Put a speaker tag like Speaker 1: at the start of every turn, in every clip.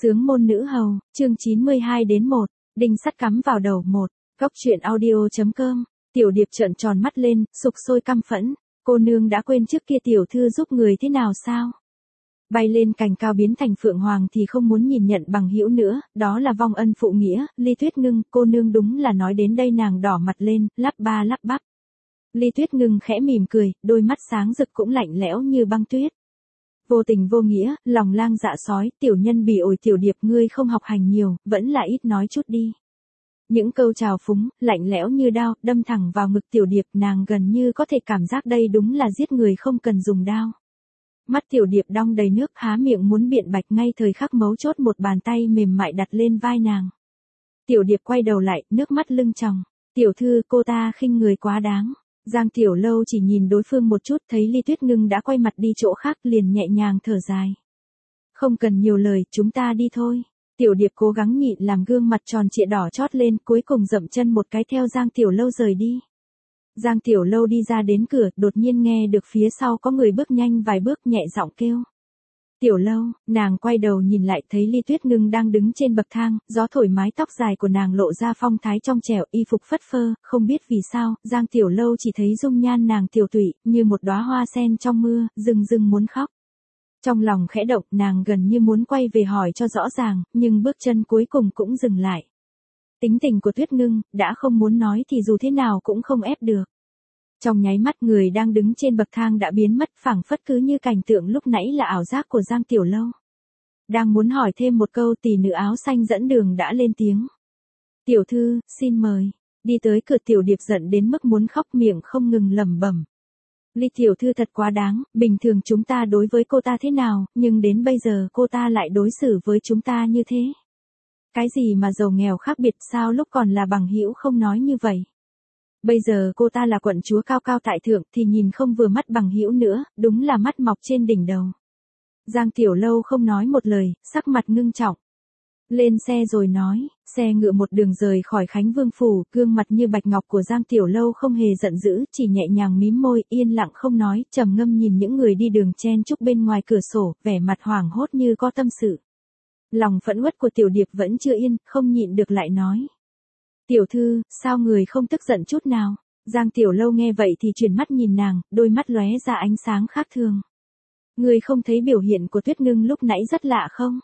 Speaker 1: Sướng môn nữ hầu, chương 92-1, đinh sắt cắm vào đầu 1, góc truyện audio.com, Tiểu Điệp trợn tròn mắt lên, sục sôi căm phẫn, cô nương đã quên trước kia tiểu thư giúp người thế nào sao? Bay lên cành cao biến thành phượng hoàng thì không muốn nhìn nhận bằng hữu nữa, đó là vong ân phụ nghĩa, Ly Tuyết Ngưng, cô nương đúng là nói đến đây nàng đỏ mặt lên, lắp ba lắp bắp. Ly Tuyết Ngưng khẽ mỉm cười, đôi mắt sáng rực cũng lạnh lẽo như băng tuyết. Vô tình vô nghĩa, lòng lang dạ sói, tiểu nhân bỉ ổi Tiểu Điệp ngươi không học hành nhiều, vẫn là ít nói chút đi. Những câu trào phúng, lạnh lẽo như đao, đâm thẳng vào ngực Tiểu Điệp, nàng gần như có thể cảm giác đây đúng là giết người không cần dùng đao. Mắt Tiểu Điệp đong đầy nước, há miệng muốn biện bạch, ngay thời khắc mấu chốt một bàn tay mềm mại đặt lên vai nàng. Tiểu Điệp quay đầu lại, nước mắt lưng tròng. Tiểu thư, cô ta khinh người quá đáng. Giang Tiểu Lâu chỉ nhìn đối phương một chút, thấy Ly Tuyết Ngưng đã quay mặt đi chỗ khác, liền nhẹ nhàng thở dài. Không cần nhiều lời, chúng ta đi thôi. Tiểu Điệp cố gắng nhịn làm gương mặt tròn trịa đỏ chót lên, cuối cùng dậm chân một cái theo Giang Tiểu Lâu rời đi. Giang Tiểu Lâu đi ra đến cửa, đột nhiên nghe được phía sau có người bước nhanh vài bước, nhẹ giọng kêu. Tiểu Lâu, nàng quay đầu nhìn lại thấy Ly Tuyết Ngưng đang đứng trên bậc thang, gió thổi mái tóc dài của nàng lộ ra phong thái trong trẻo, y phục phất phơ, không biết vì sao, Giang Tiểu Lâu chỉ thấy dung nhan nàng tiểu tụy, như một đóa hoa sen trong mưa, rưng rưng muốn khóc. Trong lòng khẽ động, nàng gần như muốn quay về hỏi cho rõ ràng, nhưng bước chân cuối cùng cũng dừng lại. Tính tình của Tuyết Ngưng, đã không muốn nói thì dù thế nào cũng không ép được. Trong nháy mắt người đang đứng trên bậc thang đã biến mất, phảng phất cứ như cảnh tượng lúc nãy là ảo giác của Giang Tiểu Lâu. Đang muốn hỏi thêm một câu, tỷ nữ áo xanh dẫn đường đã lên tiếng. Tiểu thư, xin mời. Đi tới cửa, Tiểu Điệp giận đến mức muốn khóc, miệng không ngừng lẩm bẩm. Ly tiểu thư thật quá đáng, bình thường chúng ta đối với cô ta thế nào, nhưng đến bây giờ cô ta lại đối xử với chúng ta như thế. Cái gì mà giàu nghèo khác biệt, sao lúc còn là bằng hữu không nói như vậy? Bây giờ cô ta là quận chúa cao cao tại thượng thì nhìn không vừa mắt bằng hữu nữa, đúng là mắt mọc trên đỉnh đầu. Giang Tiểu Lâu không nói một lời, sắc mặt ngưng trọng. Lên xe rồi nói, xe ngựa một đường rời khỏi Khánh Vương phủ, gương mặt như bạch ngọc của Giang Tiểu Lâu không hề giận dữ, chỉ nhẹ nhàng mím môi, yên lặng không nói, trầm ngâm nhìn những người đi đường chen chúc bên ngoài cửa sổ, vẻ mặt hoảng hốt như có tâm sự. Lòng phẫn uất của Tiểu Điệp vẫn chưa yên, không nhịn được lại nói. Tiểu thư, sao người không tức giận chút nào? Giang Tiểu Lâu nghe vậy thì chuyển mắt nhìn nàng, đôi mắt lóe ra ánh sáng khác thường. Người không thấy biểu hiện của Tuyết Ngưng lúc nãy rất lạ không?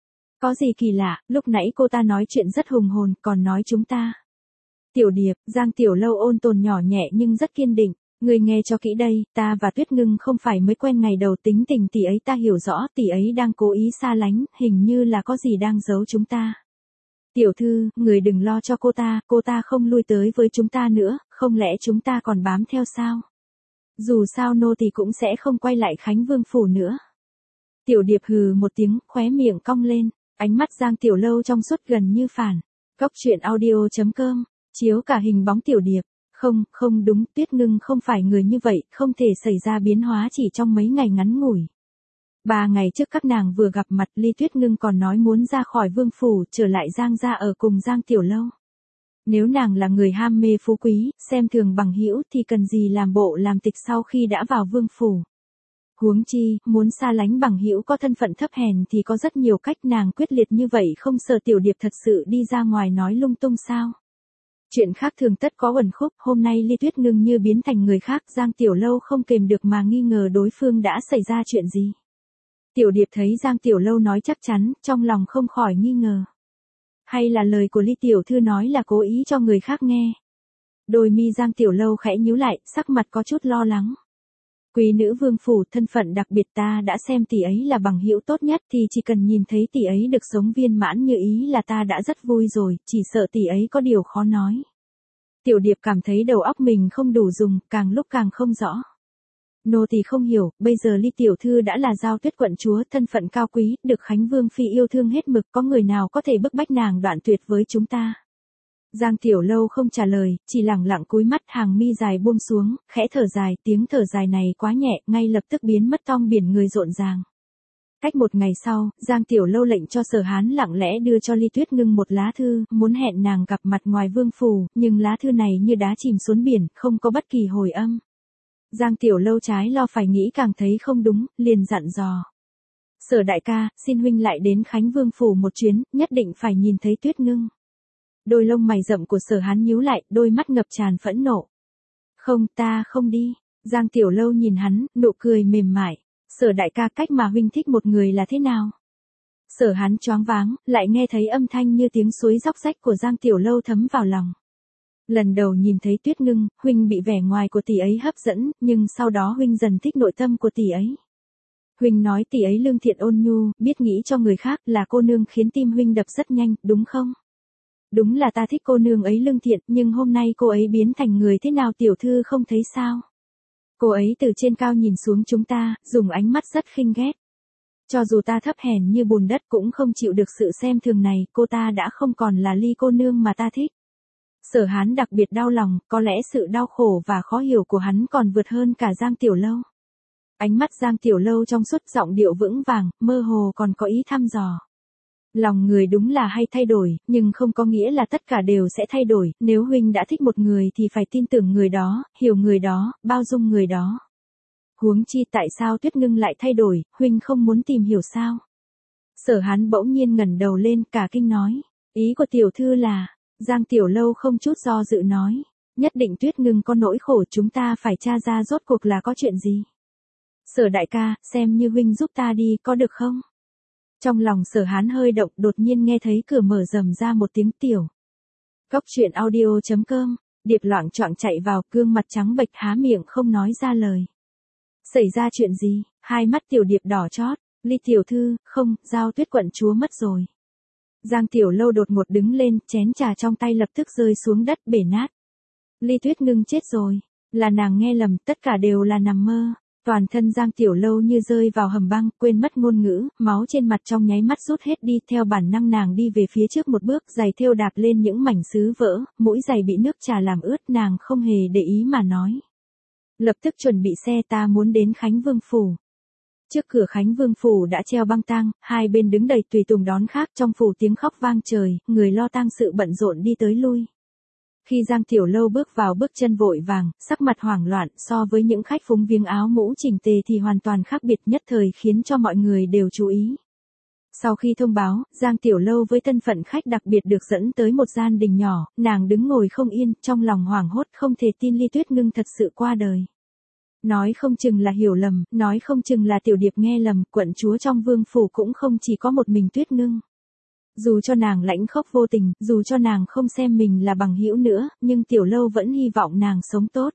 Speaker 1: Có gì kỳ lạ, lúc nãy cô ta nói chuyện rất hùng hồn, còn nói chúng ta. Tiểu Điệp, Giang Tiểu Lâu ôn tồn nhỏ nhẹ nhưng rất kiên định. Người nghe cho kỹ đây, ta và Tuyết Ngưng không phải mới quen ngày đầu, tính tình tỷ ấy ta hiểu rõ, tỷ ấy đang cố ý xa lánh, hình như là có gì đang giấu chúng ta. Tiểu thư, người đừng lo cho cô ta không lui tới với chúng ta nữa, không lẽ chúng ta còn bám theo sao? Dù sao nô tỳ cũng sẽ không quay lại Khánh Vương phủ nữa. Tiểu Điệp hừ một tiếng, khóe miệng cong lên, ánh mắt Giang Tiểu Lâu trong suốt gần như phản. Góc truyện audio.com, chiếu cả hình bóng Tiểu Điệp. Không đúng, Tuyết Ngưng không phải người như vậy, không thể xảy ra biến hóa chỉ trong mấy ngày ngắn ngủi. 3 ngày trước các nàng vừa gặp mặt, Ly Tuyết Ngưng còn nói muốn ra khỏi vương phủ, trở lại Giang gia ở cùng Giang Tiểu Lâu. Nếu nàng là người ham mê phú quý, xem thường bằng hữu thì cần gì làm bộ làm tịch sau khi đã vào vương phủ. Huống chi, muốn xa lánh bằng hữu có thân phận thấp hèn thì có rất nhiều cách, nàng quyết liệt như vậy không sợ Tiểu Điệp thật sự đi ra ngoài nói lung tung sao? Chuyện khác thường tất có uẩn khúc, hôm nay Ly Tuyết Ngưng như biến thành người khác, Giang Tiểu Lâu không kềm được mà nghi ngờ đối phương đã xảy ra chuyện gì. Tiểu Điệp thấy Giang Tiểu Lâu nói chắc chắn, trong lòng không khỏi nghi ngờ. Hay là lời của Ly Tiểu Thư nói là cố ý cho người khác nghe. Đôi mi Giang Tiểu Lâu khẽ nhíu lại, sắc mặt có chút lo lắng. Quý nữ vương phủ, thân phận đặc biệt, ta đã xem tỷ ấy là bằng hữu tốt nhất thì chỉ cần nhìn thấy tỷ ấy được sống viên mãn như ý là ta đã rất vui rồi, chỉ sợ tỷ ấy có điều khó nói. Tiểu Điệp cảm thấy đầu óc mình không đủ dùng, càng lúc càng không rõ. Nô tỳ không hiểu, bây giờ Ly Tiểu Thư đã là Giao Tuyết quận chúa, thân phận cao quý, được Khánh Vương phi yêu thương hết mực, có người nào có thể bức bách nàng đoạn tuyệt với chúng ta? Giang Tiểu Lâu không trả lời, chỉ lẳng lặng cúi mắt, hàng mi dài buông xuống, khẽ thở dài, tiếng thở dài này quá nhẹ, ngay lập tức biến mất trong biển người rộn ràng. Cách một ngày sau, Giang Tiểu Lâu lệnh cho Sở Hán lặng lẽ đưa cho Ly Tuyết Ngưng một lá thư, muốn hẹn nàng gặp mặt ngoài vương phủ, nhưng lá thư này như đá chìm xuống biển, không có bất kỳ hồi âm. Giang Tiểu Lâu trái lo phải nghĩ càng thấy không đúng, liền dặn dò. Sở đại ca, xin huynh lại đến Khánh Vương phủ một chuyến, nhất định phải nhìn thấy Tuyết Ngưng. Đôi lông mày rậm của Sở Hán nhíu lại, đôi mắt ngập tràn phẫn nộ. Không, ta không đi. Giang Tiểu Lâu nhìn hắn, nụ cười mềm mại. Sở đại ca, cách mà huynh thích một người là thế nào? Sở Hán choáng váng, lại nghe thấy âm thanh như tiếng suối róc rách của Giang Tiểu Lâu thấm vào lòng. Lần đầu nhìn thấy Tuyết Ngưng, huynh bị vẻ ngoài của tỷ ấy hấp dẫn, nhưng sau đó huynh dần thích nội tâm của tỷ ấy. Huynh nói tỷ ấy lương thiện ôn nhu, biết nghĩ cho người khác, là cô nương khiến tim huynh đập rất nhanh, đúng không? Đúng là ta thích cô nương ấy lương thiện, nhưng hôm nay cô ấy biến thành người thế nào tiểu thư không thấy sao? Cô ấy từ trên cao nhìn xuống chúng ta, dùng ánh mắt rất khinh ghét. Cho dù ta thấp hèn như bùn đất cũng không chịu được sự xem thường này, cô ta đã không còn là Ly cô nương mà ta thích. Sở Hán đặc biệt đau lòng, có lẽ sự đau khổ và khó hiểu của hắn còn vượt hơn cả Giang Tiểu Lâu. Ánh mắt Giang Tiểu Lâu trong suốt, giọng điệu vững vàng, mơ hồ còn có ý thăm dò. Lòng người đúng là hay thay đổi, nhưng không có nghĩa là tất cả đều sẽ thay đổi, nếu huynh đã thích một người thì phải tin tưởng người đó, hiểu người đó, bao dung người đó. Huống chi tại sao Tuyết Ngưng lại thay đổi, huynh không muốn tìm hiểu sao? Sở Hán bỗng nhiên ngẩng đầu lên, cả kinh nói, ý của tiểu thư là, Giang Tiểu Lâu không chút do dự nói, nhất định Tuyết Ngưng có nỗi khổ, chúng ta phải tra ra rốt cuộc là có chuyện gì. Sở đại ca, xem như huynh giúp ta đi, có được không? Trong lòng Sở Hán hơi động, đột nhiên nghe thấy cửa mở rầm ra một tiếng tiểu. Cốc truyện audio.com, Điệp loạng choạng chạy vào, gương mặt trắng bệch há miệng không nói ra lời. Xảy ra chuyện gì? Hai mắt Tiểu Điệp đỏ chót, Ly tiểu thư, không, Giao Tuyết quận chúa mất rồi. Giang Tiểu Lâu đột ngột đứng lên, chén trà trong tay lập tức rơi xuống đất bể nát. Ly Tuyết Ngưng chết rồi, là nàng nghe lầm, tất cả đều là nằm mơ. Toàn thân Giang Tiểu Lâu như rơi vào hầm băng, quên mất ngôn ngữ, máu trên mặt trong nháy mắt rút hết đi, theo bản năng nàng đi về phía trước một bước, giày thêu đạp lên những mảnh sứ vỡ, mũi giày bị nước trà làm ướt, nàng không hề để ý mà nói. Lập tức chuẩn bị xe, ta muốn đến Khánh Vương phủ. Trước cửa Khánh Vương phủ đã treo băng tang, hai bên đứng đầy tùy tùng đón khác, trong phủ tiếng khóc vang trời, người lo tang sự bận rộn đi tới lui. Khi Giang Tiểu Lâu bước vào, bước chân vội vàng, sắc mặt hoảng loạn, so với những khách phúng viếng áo mũ chỉnh tề thì hoàn toàn khác biệt, nhất thời khiến cho mọi người đều chú ý. Sau khi thông báo, Giang Tiểu Lâu với thân phận khách đặc biệt được dẫn tới một gian đình nhỏ, nàng đứng ngồi không yên, trong lòng hoảng hốt không thể tin Ly Tuyết Ngưng thật sự qua đời. Nói không chừng là hiểu lầm, nói không chừng là Tiểu Điệp nghe lầm, quận chúa trong vương phủ cũng không chỉ có một mình Tuyết Ngưng. Dù cho nàng lãnh khốc vô tình, dù cho nàng không xem mình là bằng hữu nữa, nhưng Tiểu Lâu vẫn hy vọng nàng sống tốt.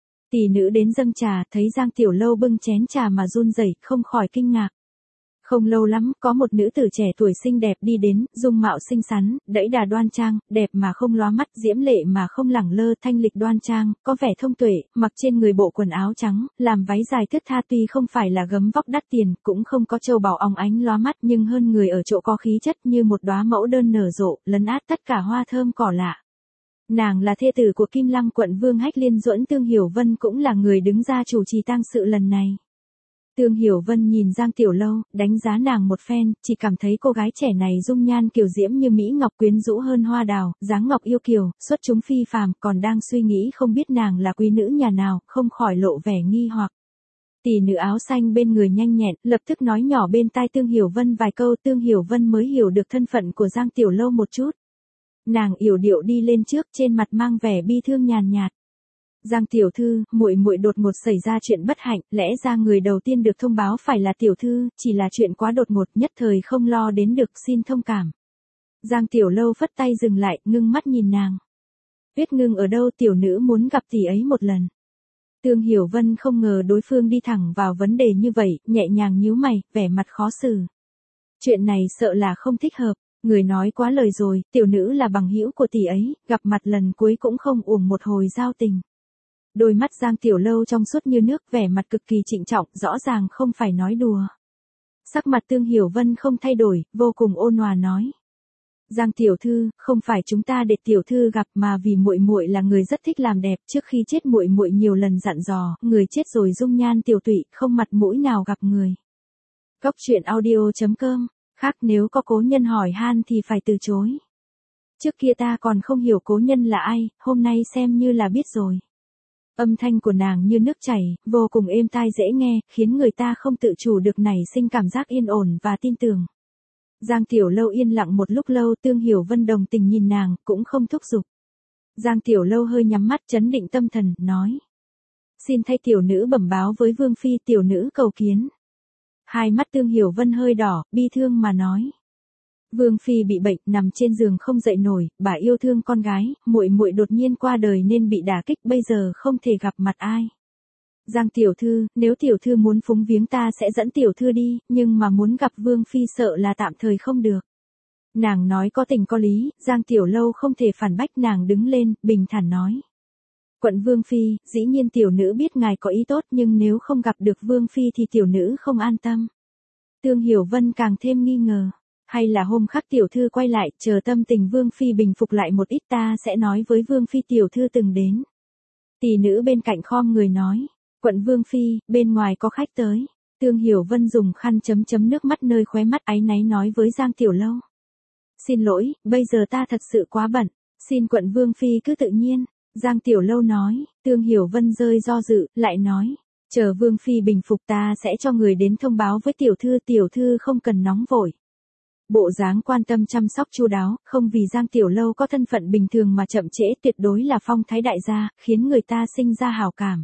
Speaker 1: Tỷ nữ đến dâng trà, thấy Giang Tiểu Lâu bưng chén trà mà run rẩy, không khỏi kinh ngạc. Không lâu lắm, có một nữ tử trẻ tuổi xinh đẹp đi đến, dung mạo xinh xắn, đẫy đà đoan trang, đẹp mà không lóa mắt, diễm lệ mà không lẳng lơ, thanh lịch đoan trang, có vẻ thông tuệ, mặc trên người bộ quần áo trắng, làm váy dài thướt tha, tuy không phải là gấm vóc đắt tiền, cũng không có châu báu óng ánh lóa mắt, nhưng hơn người ở chỗ có khí chất như một đóa mẫu đơn nở rộ, lấn át tất cả hoa thơm cỏ lạ. Nàng là thê tử của Kim Lăng quận vương Hách Liên Duẫn, Tương Hiểu Vân cũng là người đứng ra chủ trì tang sự lần này. Tương Hiểu Vân nhìn Giang Tiểu Lâu, đánh giá nàng một phen, chỉ cảm thấy cô gái trẻ này dung nhan kiều diễm như mỹ ngọc, quyến rũ hơn hoa đào, dáng ngọc yêu kiều, xuất chúng phi phàm, còn đang suy nghĩ không biết nàng là quý nữ nhà nào, không khỏi lộ vẻ nghi hoặc. Tỷ nữ áo xanh bên người nhanh nhẹn, lập tức nói nhỏ bên tai Tương Hiểu Vân vài câu, Tương Hiểu Vân mới hiểu được thân phận của Giang Tiểu Lâu một chút. Nàng yểu điệu đi lên trước, trên mặt mang vẻ bi thương nhàn nhạt. Giang tiểu thư, muội muội đột ngột xảy ra chuyện bất hạnh, lẽ ra người đầu tiên được thông báo phải là tiểu thư, chỉ là chuyện quá đột ngột, nhất thời không lo đến được, xin thông cảm. Giang Tiểu Lâu phất tay dừng lại, ngưng mắt nhìn nàng. Tuyết Ngưng ở đâu, tiểu nữ muốn gặp tỷ ấy một lần. Tương Hiểu Vân không ngờ đối phương đi thẳng vào vấn đề như vậy, nhẹ nhàng nhíu mày, vẻ mặt khó xử. Chuyện này sợ là không thích hợp. Người nói quá lời rồi, tiểu nữ là bằng hữu của tỷ ấy, gặp mặt lần cuối cũng không uổng một hồi giao tình. Đôi mắt Giang Tiểu Lâu trong suốt như nước, vẻ mặt cực kỳ trịnh trọng, rõ ràng không phải nói đùa. Sắc mặt Tương Hiểu Vân không thay đổi, vô cùng ôn hòa nói. Giang tiểu thư, không phải chúng ta để tiểu thư gặp mà vì muội muội là người rất thích làm đẹp, trước khi chết muội muội nhiều lần dặn dò, người chết rồi dung nhan tiểu tụy, không mặt mũi nào gặp người. Cốc truyện audio.com, khác nếu có cố nhân hỏi han thì phải từ chối. Trước kia ta còn không hiểu cố nhân là ai, hôm nay xem như là biết rồi. Âm thanh của nàng như nước chảy, vô cùng êm tai dễ nghe, khiến người ta không tự chủ được nảy sinh cảm giác yên ổn và tin tưởng. Giang Tiểu Lâu yên lặng một lúc lâu, Tương Hiểu Vân đồng tình nhìn nàng, cũng không thúc giục. Giang Tiểu Lâu hơi nhắm mắt trấn định tâm thần, nói. Xin thay tiểu nữ bẩm báo với Vương Phi, tiểu nữ cầu kiến. Hai mắt Tương Hiểu Vân hơi đỏ, bi thương mà nói. Vương Phi bị bệnh, nằm trên giường không dậy nổi, bà yêu thương con gái, muội muội đột nhiên qua đời nên bị đả kích, bây giờ không thể gặp mặt ai. Giang tiểu thư, nếu tiểu thư muốn phúng viếng ta sẽ dẫn tiểu thư đi, nhưng mà muốn gặp Vương Phi sợ là tạm thời không được. Nàng nói có tình có lý, Giang Tiểu Lâu không thể phản bách, nàng đứng lên, bình thản nói. Quận Vương Phi, dĩ nhiên tiểu nữ biết ngài có ý tốt, nhưng nếu không gặp được Vương Phi thì tiểu nữ không an tâm. Tương Hiểu Vân càng thêm nghi ngờ. Hay là hôm khác tiểu thư quay lại, chờ tâm tình Vương Phi bình phục lại một ít ta sẽ nói với Vương Phi tiểu thư từng đến. Tỷ nữ bên cạnh khom người nói. Quận Vương Phi, bên ngoài có khách tới. Tương Hiểu Vân dùng khăn chấm chấm nước mắt nơi khóe mắt, áy náy nói với Giang Tiểu Lâu. Xin lỗi, bây giờ ta thật sự quá bận. Xin quận Vương Phi cứ tự nhiên. Giang Tiểu Lâu nói. Tương Hiểu Vân rơi do dự, lại nói. Chờ Vương Phi bình phục ta sẽ cho người đến thông báo với tiểu thư không cần nóng vội. Bộ dáng quan tâm chăm sóc chu đáo, không vì Giang Tiểu Lâu có thân phận bình thường mà chậm trễ, tuyệt đối là phong thái đại gia, khiến người ta sinh ra hảo cảm.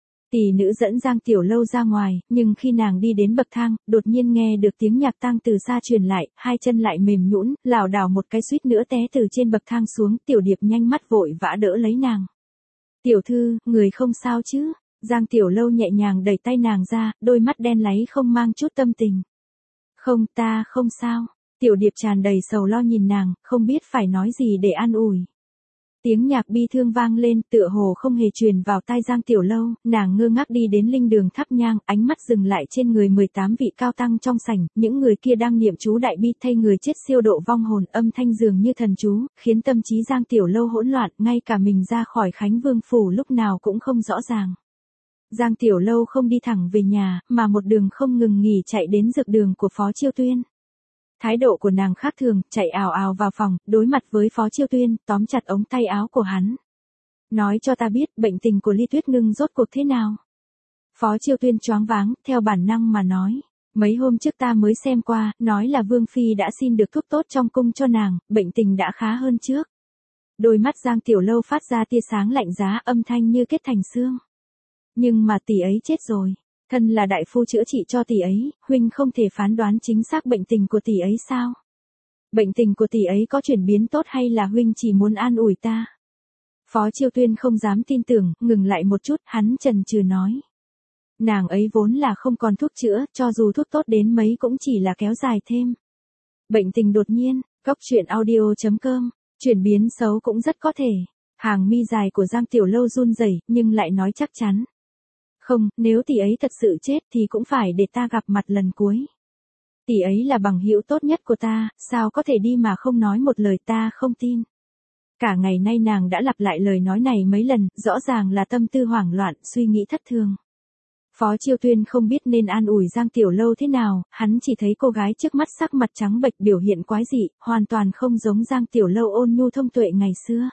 Speaker 1: Tỷ nữ dẫn Giang Tiểu Lâu ra ngoài, nhưng khi nàng đi đến bậc thang, đột nhiên nghe được tiếng nhạc tang từ xa truyền lại, hai chân lại mềm nhũn, lảo đảo một cái suýt nữa té từ trên bậc thang xuống, Tiểu Điệp nhanh mắt vội vã đỡ lấy nàng. Tiểu thư, người không sao chứ? Giang Tiểu Lâu nhẹ nhàng đẩy tay nàng ra, đôi mắt đen láy không mang chút tâm tình. Không, ta không sao. Tiểu Điệp tràn đầy sầu lo nhìn nàng, không biết phải nói gì để an ủi. Tiếng nhạc bi thương vang lên, tựa hồ không hề truyền vào tai Giang Tiểu Lâu, nàng ngơ ngác đi đến linh đường thắp nhang, ánh mắt dừng lại trên người 18 vị cao tăng trong sảnh, những người kia đang niệm chú đại bi thay người chết siêu độ vong hồn, âm thanh dường như thần chú, khiến tâm trí Giang Tiểu Lâu hỗn loạn, ngay cả mình ra khỏi Khánh Vương phủ lúc nào cũng không rõ ràng. Giang Tiểu Lâu không đi thẳng về nhà, mà một đường không ngừng nghỉ chạy đến dược đường của Phó Chiêu Tuyên. Thái độ của nàng khác thường, chạy ào ào vào phòng, đối mặt với Phó Chiêu Tuyên, tóm chặt ống tay áo của hắn. Nói cho ta biết, bệnh tình của Ly Tuyết Ngưng rốt cuộc thế nào? Phó Chiêu Tuyên choáng váng, theo bản năng mà nói. Mấy hôm trước ta mới xem qua, nói là Vương Phi đã xin được thuốc tốt trong cung cho nàng, bệnh tình đã khá hơn trước. Đôi mắt Giang Tiểu Lâu phát ra tia sáng lạnh giá, âm thanh như kết thành xương. Nhưng mà tỷ ấy chết rồi. Thân là đại phu chữa trị cho tỷ ấy, huynh không thể phán đoán chính xác bệnh tình của tỷ ấy sao? Bệnh tình của tỷ ấy có chuyển biến tốt hay là huynh chỉ muốn an ủi ta? Phó Chiêu Tuyên không dám tin tưởng, ngừng lại một chút, hắn chần chừ nói. Nàng ấy vốn là không còn thuốc chữa, cho dù thuốc tốt đến mấy cũng chỉ là kéo dài thêm. Bệnh tình đột nhiên, goctruyện.audio.com, chuyển biến xấu cũng rất có thể. Hàng mi dài của Giang Tiểu Lâu run rẩy, nhưng lại nói chắc chắn. Không, nếu tỷ ấy thật sự chết thì cũng phải để ta gặp mặt lần cuối. Tỷ ấy là bằng hữu tốt nhất của ta, sao có thể đi mà không nói một lời, ta không tin. Cả ngày nay nàng đã lặp lại lời nói này mấy lần, rõ ràng là tâm tư hoảng loạn, suy nghĩ thất thường. Phó Chiêu Tuyên không biết nên an ủi Giang Tiểu Lâu thế nào, hắn chỉ thấy cô gái trước mắt sắc mặt trắng bệch, biểu hiện quái dị, hoàn toàn không giống Giang Tiểu Lâu ôn nhu thông tuệ ngày xưa.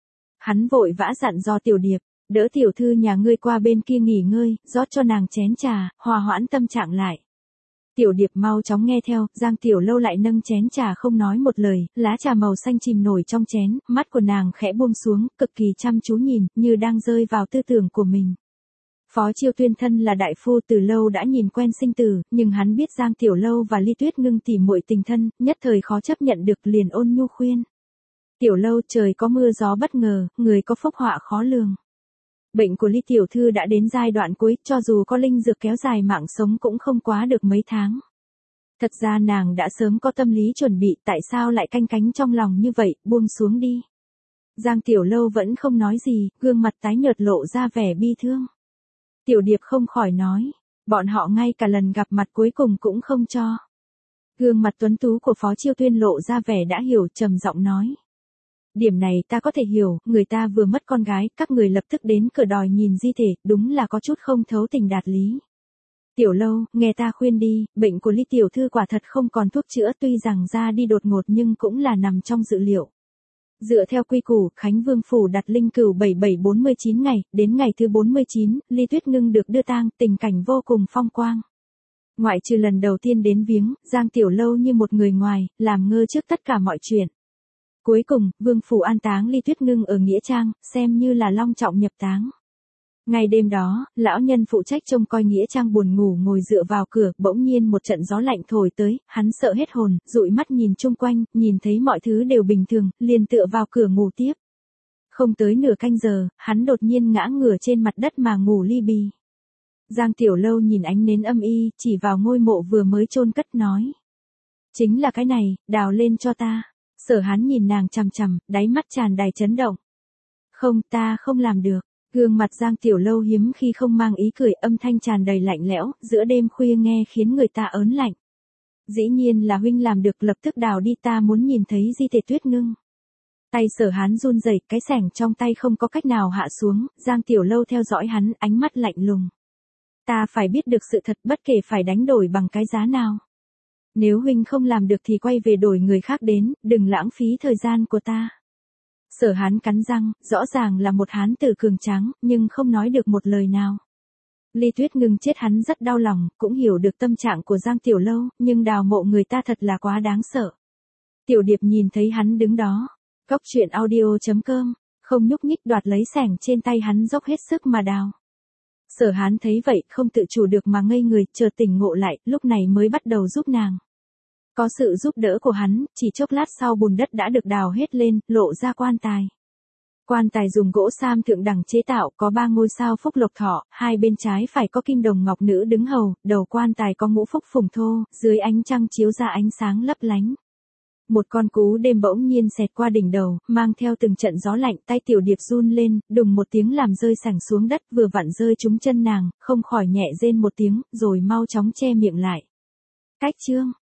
Speaker 1: Hắn vội vã dặn dò Tiểu Điệp. Đỡ tiểu thư nhà ngươi qua bên kia nghỉ ngơi, rót cho nàng chén trà, hòa hoãn tâm trạng lại. Tiểu Điệp mau chóng nghe theo, Giang Tiểu Lâu lại nâng chén trà không nói một lời, lá trà màu xanh chìm nổi trong chén, mắt của nàng khẽ buông xuống, cực kỳ chăm chú nhìn, như đang rơi vào tư tưởng của mình. Phó Chiêu Tuyên thân là đại phu từ lâu đã nhìn quen sinh tử, nhưng hắn biết Giang Tiểu Lâu và Ly Tuyết Ngưng tỉ muội tình thân, nhất thời khó chấp nhận được, liền ôn nhu khuyên. Tiểu Lâu, trời có mưa gió bất ngờ, người có phúc họa khó lường. Bệnh của Ly tiểu thư đã đến giai đoạn cuối, cho dù có linh dược kéo dài mạng sống cũng không quá được mấy tháng. Thật ra nàng đã sớm có tâm lý chuẩn bị, tại sao lại canh cánh trong lòng như vậy, buông xuống đi. Giang Tiểu Lâu vẫn không nói gì, gương mặt tái nhợt lộ ra vẻ bi thương. Tiểu Điệp không khỏi nói, bọn họ ngay cả lần gặp mặt cuối cùng cũng không cho. Gương mặt tuấn tú của Phó Chiêu Tuyên lộ ra vẻ đã hiểu, trầm giọng nói. Điểm này ta có thể hiểu, người ta vừa mất con gái, các người lập tức đến cửa đòi nhìn di thể, đúng là có chút không thấu tình đạt lý. Tiểu Lâu, nghe ta khuyên đi, bệnh của Ly tiểu thư quả thật không còn thuốc chữa, tuy rằng ra đi đột ngột nhưng cũng là nằm trong dự liệu. Dựa theo quy củ, Khánh Vương phủ đặt linh cửu 7749 ngày, đến ngày thứ 49, Ly Tuyết Ngưng được đưa tang, tình cảnh vô cùng phong quang. Ngoại trừ lần đầu tiên đến viếng, Giang Tiểu Lâu như một người ngoài, làm ngơ trước tất cả mọi chuyện. Cuối cùng, Vương phủ an táng Ly Tuyết Ngưng ở Nghĩa Trang, xem như là long trọng nhập táng. Ngày đêm đó, lão nhân phụ trách trông coi Nghĩa Trang buồn ngủ ngồi dựa vào cửa, bỗng nhiên một trận gió lạnh thổi tới, hắn sợ hết hồn, dụi mắt nhìn chung quanh, nhìn thấy mọi thứ đều bình thường, liền tựa vào cửa ngủ tiếp. Không tới nửa canh giờ, hắn đột nhiên ngã ngửa trên mặt đất mà ngủ li bì. Giang Tiểu Lâu nhìn ánh nến âm y, chỉ vào ngôi mộ vừa mới chôn cất nói. Chính là cái này, đào lên cho ta. Sở Hán nhìn nàng chằm chằm, đáy mắt tràn đầy chấn động. Không, ta không làm được. Gương mặt Giang Tiểu Lâu hiếm khi không mang ý cười, âm thanh tràn đầy lạnh lẽo, giữa đêm khuya nghe khiến người ta ớn lạnh. Dĩ nhiên là huynh làm được, lập tức đào đi, ta muốn nhìn thấy di thể Tuyết Ngưng. Tay Sở Hán run rẩy, cái xẻng trong tay không có cách nào hạ xuống, Giang Tiểu Lâu theo dõi hắn, ánh mắt lạnh lùng. Ta phải biết được sự thật, bất kể phải đánh đổi bằng cái giá nào. Nếu huynh không làm được thì quay về đổi người khác đến, đừng lãng phí thời gian của ta. Sở Hán cắn răng, rõ ràng là một hán tử cường tráng, nhưng không nói được một lời nào. Ly Tuyết Ngưng chết hắn rất đau lòng, cũng hiểu được tâm trạng của Giang Tiểu Lâu, nhưng đào mộ người ta thật là quá đáng sợ. Tiểu Điệp nhìn thấy hắn đứng đó. Cóc truyện audio.com, không nhúc nhích đoạt lấy xẻng trên tay hắn dốc hết sức mà đào. Sở Hán thấy vậy, không tự chủ được mà ngây người, chợt tỉnh ngộ lại, lúc này mới bắt đầu giúp nàng. Có sự giúp đỡ của hắn, chỉ chốc lát sau bùn đất đã được đào hết lên, lộ ra quan tài. Quan tài dùng gỗ sam thượng đẳng chế tạo, có 3 ngôi sao phúc lộc thọ, hai bên trái phải có kim đồng ngọc nữ đứng hầu, đầu quan tài có ngũ phúc phùng thô, dưới ánh trăng chiếu ra ánh sáng lấp lánh. Một con cú đêm bỗng nhiên xẹt qua đỉnh đầu, mang theo từng trận gió lạnh, tay Tiểu Điệp run lên, đùng một tiếng làm rơi sảng xuống đất, vừa vặn rơi trúng chân nàng, không khỏi nhẹ rên một tiếng, rồi mau chóng che miệng lại. Cách chương